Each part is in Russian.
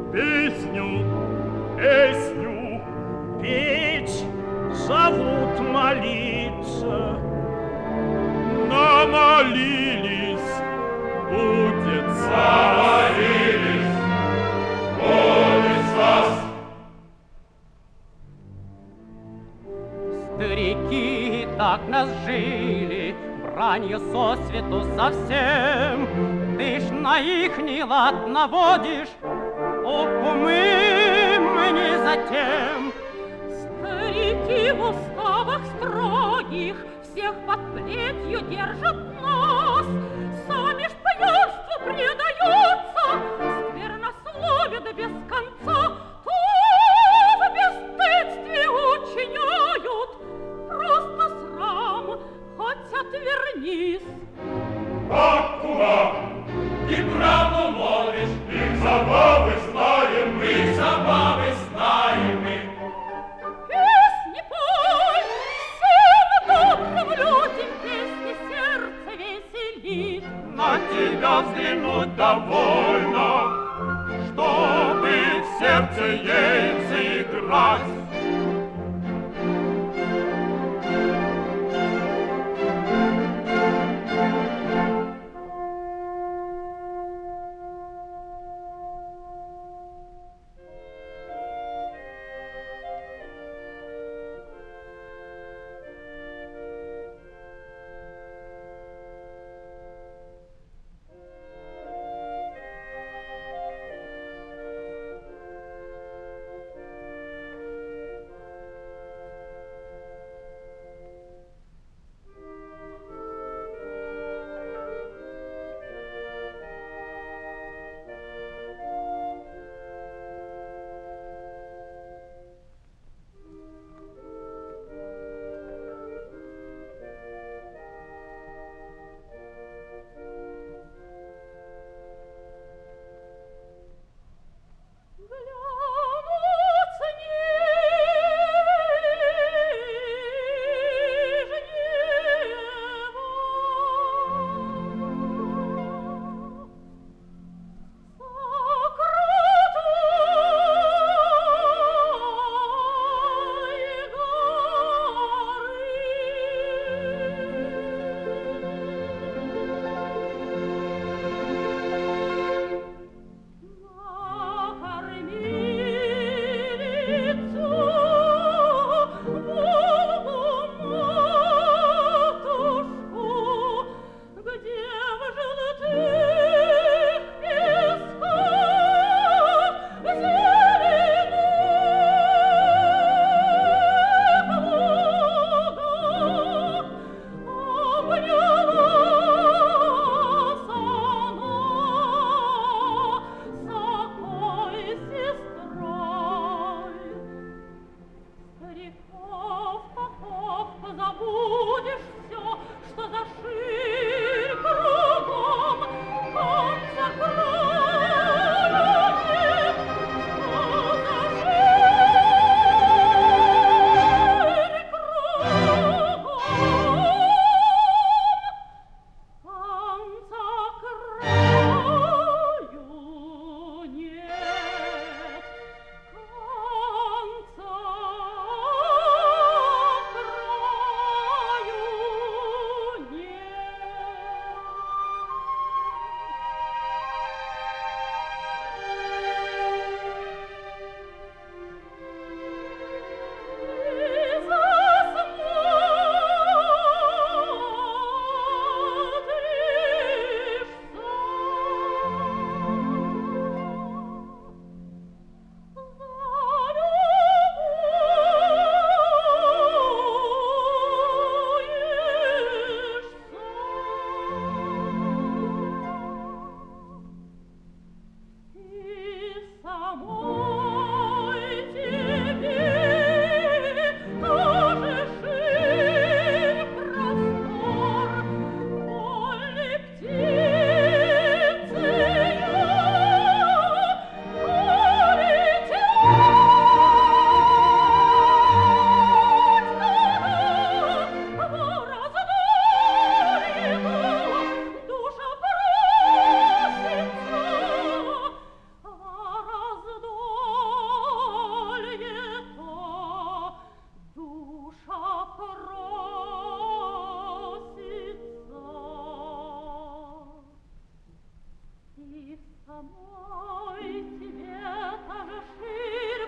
Песню, песню петь зовут молиться. Намолились, будет намолились, будет спас. Старики так нас жили, бранью сосвету совсем. Ты ж на ихний лад наводишь, оку мы не затем. Старики в уставах строгих всех под плетью держат нас. Сами ж пьянству предаются, сквернословят без конца. То в бесстыдстве учиняют, просто срам, хоть отвернись. Как кума, и правду молвишь, их забавы знаем мы, их забавы знаем мы. Песни пой, всем добрым людям песни сердце веселит. на тебя взглянуть довольно, чтобы в сердце ей заиграть.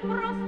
проснулись.